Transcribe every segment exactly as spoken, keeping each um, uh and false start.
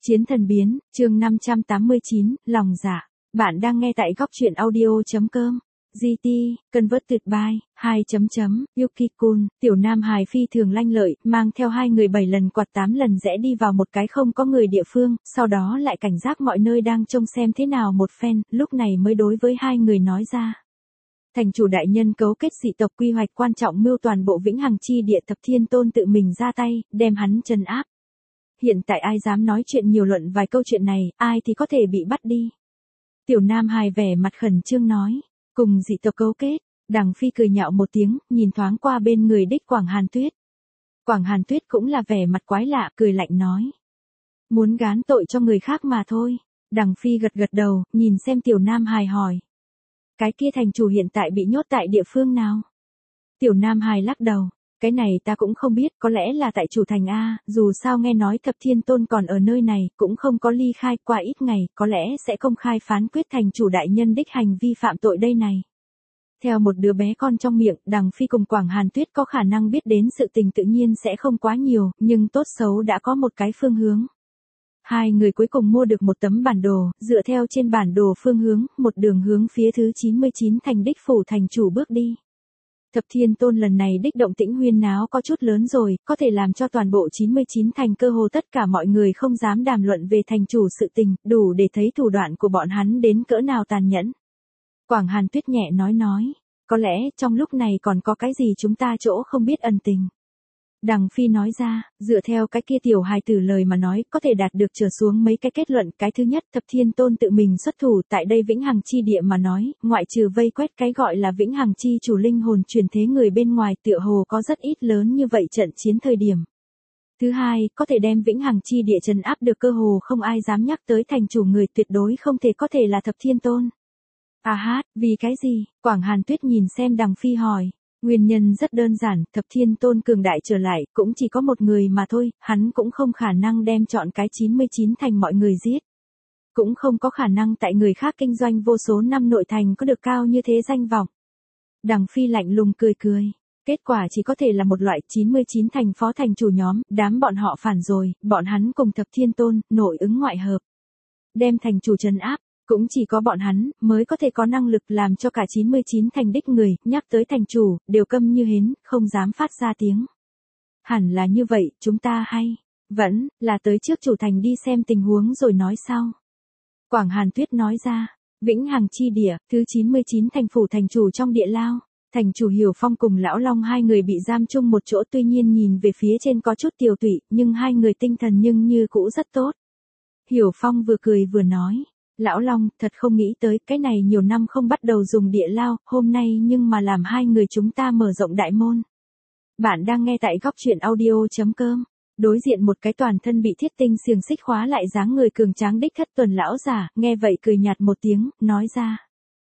Chiến thần biến, chương năm trăm tám mươi chín, lòng dạ. Bạn đang nghe tại góc truyện audio.com. giê tê, Converted by, hai chấm chấm, Yuki-kun, tiểu nam hài phi thường lanh lợi, mang theo hai người bảy lần quạt tám lần rẽ đi vào một cái không có người địa phương, sau đó lại cảnh giác mọi nơi đang trông xem thế nào một phen, lúc này mới đối với hai người nói ra. Thành chủ đại nhân cấu kết dị tộc quy hoạch quan trọng mưu toàn bộ vĩnh hằng chi địa, Thập Thiên Tôn tự mình ra tay, đem hắn trấn áp. Hiện tại ai dám nói chuyện nhiều luận vài câu chuyện này, ai thì có thể bị bắt đi. Tiểu nam hài vẻ mặt khẩn trương nói, cùng dị tộc cấu kết. Đằng Phi cười nhạo một tiếng, nhìn thoáng qua bên người đích Quảng Hàn Tuyết. Quảng Hàn Tuyết cũng là vẻ mặt quái lạ, cười lạnh nói. Muốn gán tội cho người khác mà thôi. Đằng Phi gật gật đầu, nhìn xem tiểu nam hài hỏi. Cái kia thành chủ hiện tại bị nhốt tại địa phương nào? Tiểu nam hài lắc đầu. Cái này ta cũng không biết, có lẽ là tại chủ thành A, dù sao nghe nói Thập Thiên Tôn còn ở nơi này, cũng không có ly khai, qua ít ngày, có lẽ sẽ công khai phán quyết thành chủ đại nhân đích hành vi phạm tội đây này. Theo một đứa bé con trong miệng, Đằng Phi cùng Quảng Hàn Tuyết có khả năng biết đến sự tình tự nhiên sẽ không quá nhiều, nhưng tốt xấu đã có một cái phương hướng. Hai người cuối cùng mua được một tấm bản đồ, dựa theo trên bản đồ phương hướng, một đường hướng phía thứ chín mươi chín thành đích phủ thành chủ bước đi. Thập Thiên Tôn lần này đích động tĩnh huyên náo có chút lớn rồi, có thể làm cho toàn bộ chín mươi chín thành cơ hồ tất cả mọi người không dám đàm luận về thành chủ sự tình, đủ để thấy thủ đoạn của bọn hắn đến cỡ nào tàn nhẫn. Quảng Hàn Tuyết nhẹ nói nói, có lẽ trong lúc này còn có cái gì chúng ta chỗ không biết ẩn tình. Đằng Phi nói ra, dựa theo cái kia tiểu hài tử lời mà nói, có thể đạt được trở xuống mấy cái kết luận. Cái thứ nhất, Thập Thiên Tôn tự mình xuất thủ tại đây vĩnh hằng chi địa mà nói, ngoại trừ vây quét cái gọi là vĩnh hằng chi chủ linh hồn truyền thế người bên ngoài, tựa hồ có rất ít lớn như vậy trận chiến thời điểm. Thứ hai, có thể đem vĩnh hằng chi địa trấn áp được cơ hồ không ai dám nhắc tới thành chủ người, tuyệt đối không thể có thể là Thập Thiên Tôn. À hát, vì cái gì? Quảng Hàn Tuyết nhìn xem Đằng Phi hỏi. Nguyên nhân rất đơn giản, Thập Thiên Tôn cường đại trở lại, cũng chỉ có một người mà thôi, hắn cũng không khả năng đem chọn cái chín mươi chín thành mọi người giết. Cũng không có khả năng tại người khác kinh doanh vô số năm nội thành có được cao như thế danh vọng. Đằng Phi lạnh lùng cười cười. Kết quả chỉ có thể là một loại chín mươi chín thành phó thành chủ nhóm, đám bọn họ phản rồi, bọn hắn cùng Thập Thiên Tôn, nội ứng ngoại hợp. Đem thành chủ trấn áp. Cũng chỉ có bọn hắn, mới có thể có năng lực làm cho cả chín mươi chín thành đích người, nhắc tới thành chủ, đều câm như hến, không dám phát ra tiếng. Hẳn là như vậy, chúng ta hay, vẫn, là tới trước chủ thành đi xem tình huống rồi nói sau. Quảng Hàn Tuyết nói ra, vĩnh hằng chi địa, thứ chín mươi chín thành phủ thành chủ trong địa lao. Thành chủ Hiểu Phong cùng Lão Long hai người bị giam chung một chỗ, tuy nhiên nhìn về phía trên có chút tiều tụy, nhưng hai người tinh thần nhưng như cũ rất tốt. Hiểu Phong vừa cười vừa nói. Lão Long, thật không nghĩ tới, cái này nhiều năm không bắt đầu dùng địa lao, hôm nay nhưng mà làm hai người chúng ta mở rộng đại môn. Bạn đang nghe tại góc truyện audio.com. Đối diện một cái toàn thân bị thiết tinh xiềng xích khóa lại dáng người cường tráng đích Thất Tuần lão giả, nghe vậy cười nhạt một tiếng, nói ra.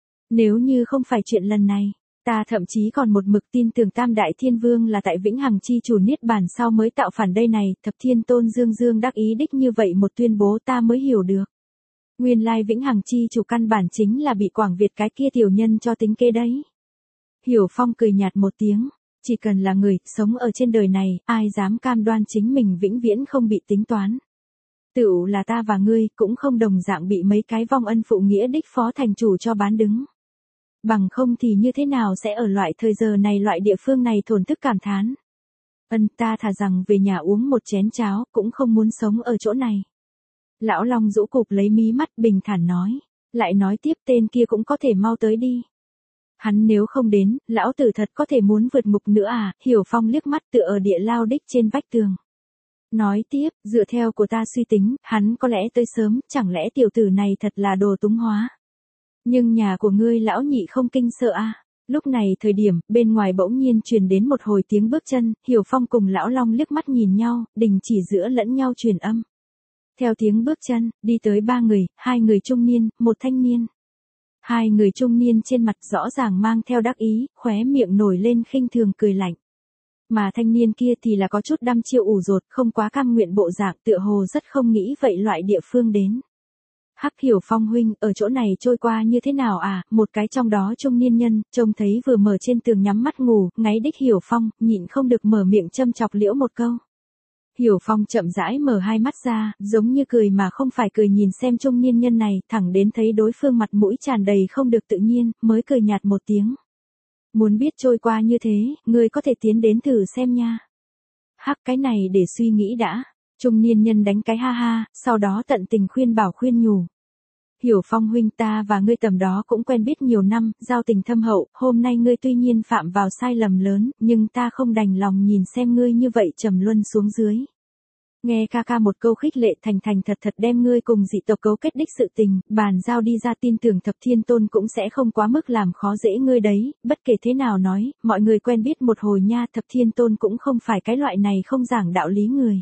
Nếu như không phải chuyện lần này, ta thậm chí còn một mực tin tưởng Tam Đại Thiên Vương là tại vĩnh hằng chi chủ niết bàn sau mới tạo phản đây này, Thập Thiên Tôn dương dương đắc ý đích như vậy một tuyên bố ta mới hiểu được. Nguyên lai vĩnh hằng chi chủ căn bản chính là bị Quảng Việt cái kia tiểu nhân cho tính kế đấy. Hiểu Phong cười nhạt một tiếng, chỉ cần là người sống ở trên đời này, ai dám cam đoan chính mình vĩnh viễn không bị tính toán. Tựu là ta và ngươi cũng không đồng dạng bị mấy cái vong ân phụ nghĩa đích phó thành chủ cho bán đứng. Bằng không thì như thế nào sẽ ở loại thời giờ này loại địa phương này thổn thức cảm thán. Ân, ta thà rằng về nhà uống một chén cháo, cũng không muốn sống ở chỗ này. Lão Long rũ cụp lấy mí mắt bình thản nói, lại nói tiếp tên kia cũng có thể mau tới đi. Hắn nếu không đến, lão tử thật có thể muốn vượt ngục nữa à, Hiểu Phong liếc mắt tựa ở địa lao đích trên vách tường. Nói tiếp, dựa theo của ta suy tính, hắn có lẽ tới sớm, chẳng lẽ tiểu tử này thật là đồ túng hóa. Nhưng nhà của ngươi lão nhị không kinh sợ à. Lúc này thời điểm, bên ngoài bỗng nhiên truyền đến một hồi tiếng bước chân, Hiểu Phong cùng Lão Long liếc mắt nhìn nhau, đình chỉ giữa lẫn nhau truyền âm. Theo tiếng bước chân, đi tới ba người, hai người trung niên, một thanh niên. Hai người trung niên trên mặt rõ ràng mang theo đắc ý, khóe miệng nổi lên khinh thường cười lạnh. Mà thanh niên kia thì là có chút đăm chiêu ủ rột, không quá cam nguyện bộ dạng, tựa hồ rất không nghĩ vậy loại địa phương đến. Hắc Hiểu Phong huynh, ở chỗ này trôi qua như thế nào à, một cái trong đó trung niên nhân, trông thấy vừa mở trên tường nhắm mắt ngủ, ngáy đích Hiểu Phong, nhịn không được mở miệng châm chọc liễu một câu. Hiểu Phong chậm rãi mở hai mắt ra, giống như cười mà không phải cười nhìn xem trung niên nhân này, thẳng đến thấy đối phương mặt mũi tràn đầy không được tự nhiên, mới cười nhạt một tiếng. Muốn biết trôi qua như thế, ngươi có thể tiến đến thử xem nha. Hắc, cái này để suy nghĩ đã. Trung niên nhân đánh cái ha ha, sau đó tận tình khuyên bảo khuyên nhủ. Hiểu Phong huynh, ta và ngươi tầm đó cũng quen biết nhiều năm, giao tình thâm hậu, hôm nay ngươi tuy nhiên phạm vào sai lầm lớn, nhưng ta không đành lòng nhìn xem ngươi như vậy trầm luân xuống dưới. Nghe ca ca một câu khích lệ, thành thành thật thật đem ngươi cùng dị tộc cấu kết đích sự tình, bàn giao đi ra, tin tưởng Thập Thiên Tôn cũng sẽ không quá mức làm khó dễ ngươi đấy, bất kể thế nào nói, mọi người quen biết một hồi nha, Thập Thiên Tôn cũng không phải cái loại này không giảng đạo lý người.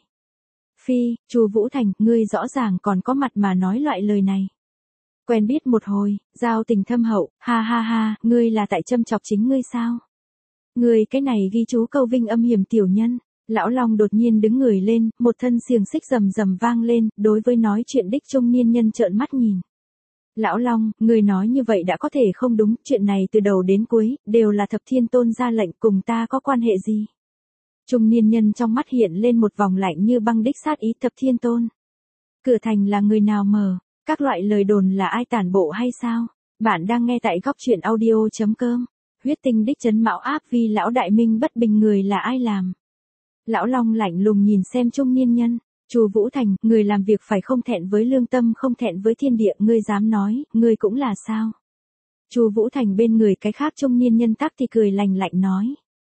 Phi, Chu Vũ Thành, ngươi rõ ràng còn có mặt mà nói loại lời này. Quen biết một hồi, giao tình thâm hậu, ha ha ha, ngươi là tại châm chọc chính ngươi sao? Ngươi cái này ghi chú câu vinh âm hiểm tiểu nhân. Lão Long đột nhiên đứng người lên, một thân xiềng xích rầm rầm vang lên, đối với nói chuyện đích trung niên nhân trợn mắt nhìn. Lão Long, người nói như vậy đã có thể không đúng, chuyện này từ đầu đến cuối, đều là Thập Thiên Tôn ra lệnh, cùng ta có quan hệ gì? Trung niên nhân trong mắt hiện lên một vòng lạnh như băng đích sát ý. Thập Thiên Tôn. Cửa thành là người nào mở? Các loại lời đồn là ai tản bộ hay sao? Bạn đang nghe tại góc truyện audio chấm com. Huyết tinh đích trấn mão áp vi lão đại minh bất bình người là ai làm? Lão Long lạnh lùng nhìn xem trung niên nhân. Chu Vũ Thành, người làm việc phải không thẹn với lương tâm, không thẹn với thiên địa, ngươi dám nói, ngươi cũng là sao? Chu Vũ Thành bên người cái khác trung niên nhân tắc thì cười lành lạnh nói.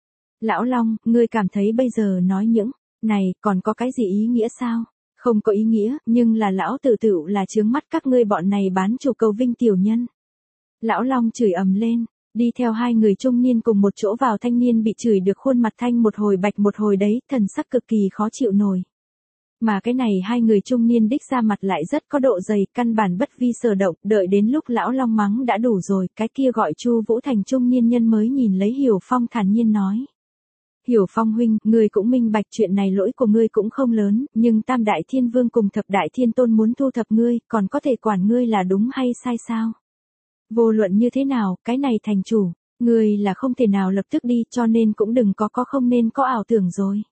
Lão Long, ngươi cảm thấy bây giờ nói những này còn có cái gì ý nghĩa sao? Không có ý nghĩa, nhưng là lão tự tự là chướng mắt các ngươi bọn này bán chủ cầu vinh tiểu nhân. Lão Long chửi ầm lên. Đi theo hai người trung niên cùng một chỗ vào, thanh niên bị chửi được khuôn mặt thanh một hồi bạch một hồi đấy, thần sắc cực kỳ khó chịu nổi. Mà cái này hai người trung niên đích ra mặt lại rất có độ dày, căn bản bất vi sở động, đợi đến lúc lão Long mắng đã đủ rồi, cái kia gọi Chu Vũ Thành trung niên nhân mới nhìn lấy Hiểu Phong thản nhiên nói. Hiểu Phong huynh, ngươi cũng minh bạch chuyện này lỗi của ngươi cũng không lớn, nhưng Tam Đại Thiên Vương cùng Thập Đại Thiên Tôn muốn thu thập ngươi, còn có thể quản ngươi là đúng hay sai sao? Vô luận như thế nào, cái này thành chủ, ngươi là không thể nào lập tức đi, cho nên cũng đừng có có không nên có ảo tưởng rồi.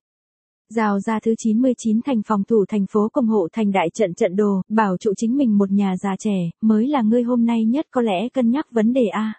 Rào ra thứ chín mươi chín thành phòng thủ thành phố cùng hộ thành đại trận trận đồ, bảo trụ chính mình một nhà già trẻ, mới là ngươi hôm nay nhất có lẽ cân nhắc vấn đề a.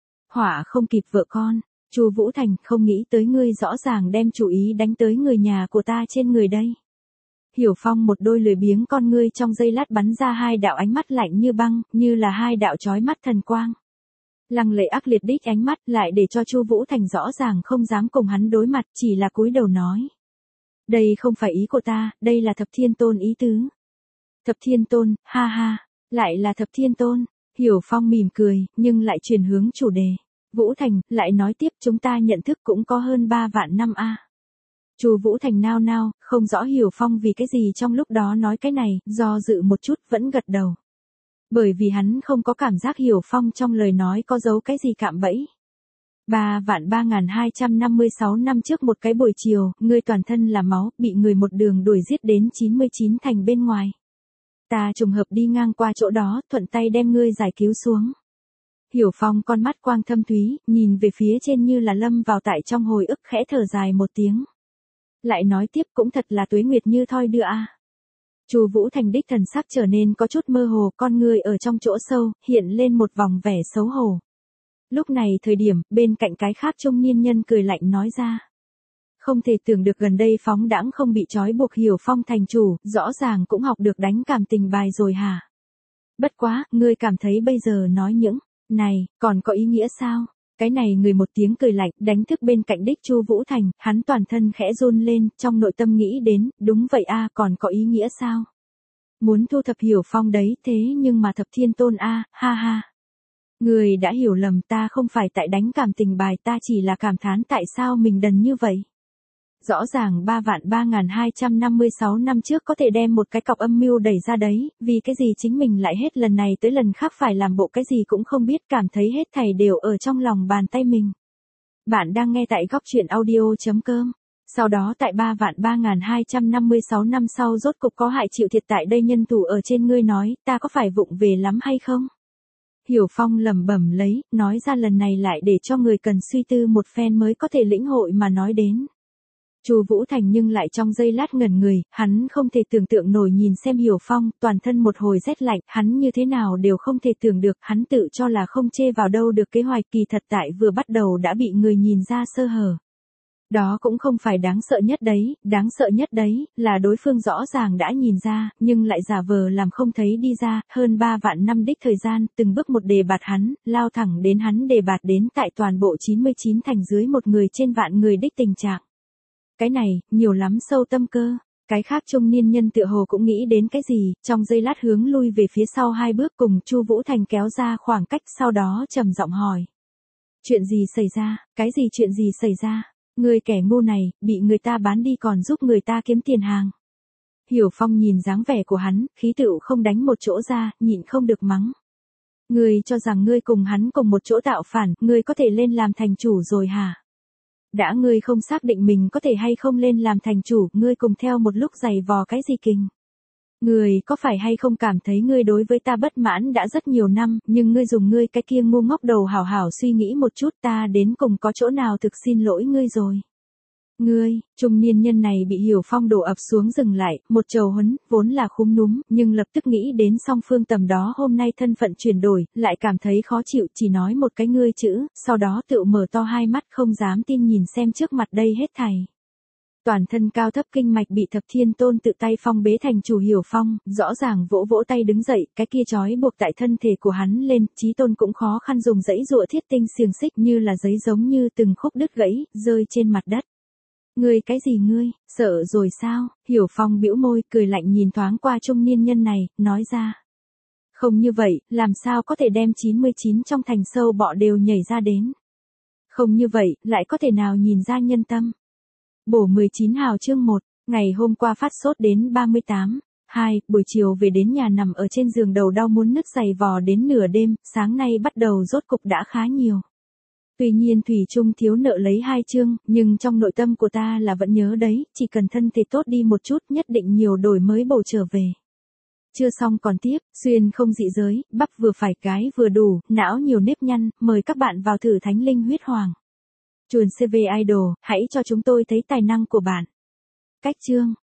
Hỏa không kịp vợ con, Chu Vũ Thành, không nghĩ tới ngươi rõ ràng đem chủ ý đánh tới người nhà của ta trên người đây. Hiểu Phong một đôi lười biếng con ngươi trong giây lát bắn ra hai đạo ánh mắt lạnh như băng, như là hai đạo chói mắt thần quang. Lăng lệ ác liệt đích ánh mắt lại để cho Chu Vũ Thành rõ ràng không dám cùng hắn đối mặt, chỉ là cúi đầu nói. Đây không phải ý của ta, đây là Thập Thiên Tôn ý tứ. Thập Thiên Tôn, ha ha, lại là Thập Thiên Tôn. Hiểu Phong mỉm cười, nhưng lại chuyển hướng chủ đề. Vũ Thành, lại nói tiếp, chúng ta nhận thức cũng có hơn ba vạn năm a. À. Chu Vũ Thành nao nao, không rõ Hiểu Phong vì cái gì trong lúc đó nói cái này, do dự một chút vẫn gật đầu. Bởi vì hắn không có cảm giác Hiểu Phong trong lời nói có giấu cái gì cạm bẫy. Ba vạn ba ngàn hai trăm năm mươi sáu năm trước một cái buổi chiều, ngươi toàn thân là máu, bị người một đường đuổi giết đến chín mươi chín thành bên ngoài. Ta trùng hợp đi ngang qua chỗ đó, thuận tay đem ngươi giải cứu xuống. Hiểu Phong con mắt quang thâm thúy, nhìn về phía trên như là lâm vào tại trong hồi ức, khẽ thở dài một tiếng. Lại nói tiếp, cũng thật là tuế nguyệt như thoi đưa a. À. Chu Vũ Thành đích thần sắc trở nên có chút mơ hồ, con người ở trong chỗ sâu, hiện lên một vòng vẻ xấu hổ. Lúc này thời điểm, bên cạnh cái khác trung niên nhân cười lạnh nói ra. Không thể tưởng được gần đây phóng đãng không bị trói buộc Hiểu Phong thành chủ, rõ ràng cũng học được đánh cảm tình bài rồi hả? Bất quá, ngươi cảm thấy bây giờ nói những này, còn có ý nghĩa sao? Cái này người một tiếng cười lạnh, đánh thức bên cạnh đích Chu Vũ Thành, hắn toàn thân khẽ run lên, trong nội tâm nghĩ đến, đúng vậy a, còn có ý nghĩa sao? Muốn thu thập Hiểu Phong đấy, thế nhưng mà Thập Thiên Tôn a, ha ha. Người đã hiểu lầm, ta không phải tại đánh cảm tình bài, ta chỉ là cảm thán tại sao mình đần như vậy. Rõ ràng ba vạn ba ngàn hai trăm năm mươi sáu năm trước có thể đem một cái cọc âm mưu đẩy ra đấy, vì cái gì chính mình lại hết lần này tới lần khác phải làm bộ cái gì cũng không biết, cảm thấy hết thảy đều ở trong lòng bàn tay mình. Bạn đang nghe tại góc truyện audio chấm com. Sau đó tại ba vạn ba ngàn hai trăm năm mươi sáu năm sau rốt cục có hại chịu thiệt tại đây nhân thủ ở trên, ngươi nói, ta có phải vụng về lắm hay không? Hiểu Phong lẩm bẩm lấy, nói ra lần này lại để cho người cần suy tư một phen mới có thể lĩnh hội mà nói đến. Chu Vũ Thành nhưng lại trong giây lát ngẩn người, hắn không thể tưởng tượng nổi nhìn xem Hiểu Phong, toàn thân một hồi rét lạnh, hắn như thế nào đều không thể tưởng được, hắn tự cho là không chê vào đâu được kế hoạch, kỳ thật tại vừa bắt đầu đã bị người nhìn ra sơ hở. Đó cũng không phải đáng sợ nhất đấy, đáng sợ nhất đấy, là đối phương rõ ràng đã nhìn ra, nhưng lại giả vờ làm không thấy đi ra, hơn ba vạn năm đích thời gian, từng bước một đề bạt hắn, lao thẳng đến hắn đề bạt đến tại toàn bộ chín mươi chín thành dưới một người trên vạn người đích tình trạng. Cái này, nhiều lắm sâu tâm cơ. Cái khác trung niên nhân tựa hồ cũng nghĩ đến cái gì, trong giây lát hướng lui về phía sau hai bước cùng Chu Vũ Thành kéo ra khoảng cách, sau đó trầm giọng hỏi. Chuyện gì xảy ra, cái gì chuyện gì xảy ra? Người kẻ ngu này, bị người ta bán đi còn giúp người ta kiếm tiền hàng. Hiểu Phong nhìn dáng vẻ của hắn, khí tựu không đánh một chỗ ra, nhịn không được mắng. Ngươi cho rằng ngươi cùng hắn cùng một chỗ tạo phản, ngươi có thể lên làm thành chủ rồi hả? Đã ngươi không xác định mình có thể hay không lên làm thành chủ, ngươi cùng theo một lúc giày vò cái gì kình? Ngươi có phải hay không cảm thấy ngươi đối với ta bất mãn đã rất nhiều năm, nhưng ngươi dùng ngươi cái kia ngu ngốc đầu hảo hảo suy nghĩ một chút, ta đến cùng có chỗ nào thực xin lỗi ngươi rồi. Ngươi, trung niên nhân này bị Hiểu Phong đổ ập xuống dừng lại, một trầu huấn, vốn là khúm núm, nhưng lập tức nghĩ đến song phương tầm đó hôm nay thân phận chuyển đổi, lại cảm thấy khó chịu, chỉ nói một cái ngươi chữ, sau đó tự mở to hai mắt không dám tin nhìn xem trước mặt đây hết thảy. Toàn thân cao thấp kinh mạch bị Thập Thiên Tôn tự tay phong bế thành chủ Hiểu Phong, rõ ràng vỗ vỗ tay đứng dậy, cái kia trói buộc tại thân thể của hắn lên, Chí Tôn cũng khó khăn dùng dãy dụa thiết tinh xiềng xích như là giấy giống như từng khúc đứt gãy, rơi trên mặt đất. Ngươi cái gì ngươi, sợ rồi sao? Hiểu Phong bĩu môi, cười lạnh nhìn thoáng qua trung niên nhân này, nói ra. Không như vậy, làm sao có thể đem chín mươi chín trong thành sâu bọ đều nhảy ra đến? Không như vậy, lại có thể nào nhìn ra nhân tâm? Bổ mười chín hào chương một, ngày hôm qua phát sốt đến ba mươi tám, hai, buổi chiều về đến nhà nằm ở trên giường đầu đau muốn nứt giày vò đến nửa đêm, sáng nay bắt đầu rốt cục đã khá nhiều. Tuy nhiên Thủy Trung thiếu nợ lấy hai chương, nhưng trong nội tâm của ta là vẫn nhớ đấy, chỉ cần thân thể tốt đi một chút nhất định nhiều đổi mới bổ trở về. Chưa xong còn tiếp, xuyên không dị giới, bắp vừa phải cái vừa đủ, não nhiều nếp nhăn, mời các bạn vào thử Thánh Linh Huyết Hoàng. Chuồn xê vê Idol, hãy cho chúng tôi thấy tài năng của bạn. Cách chương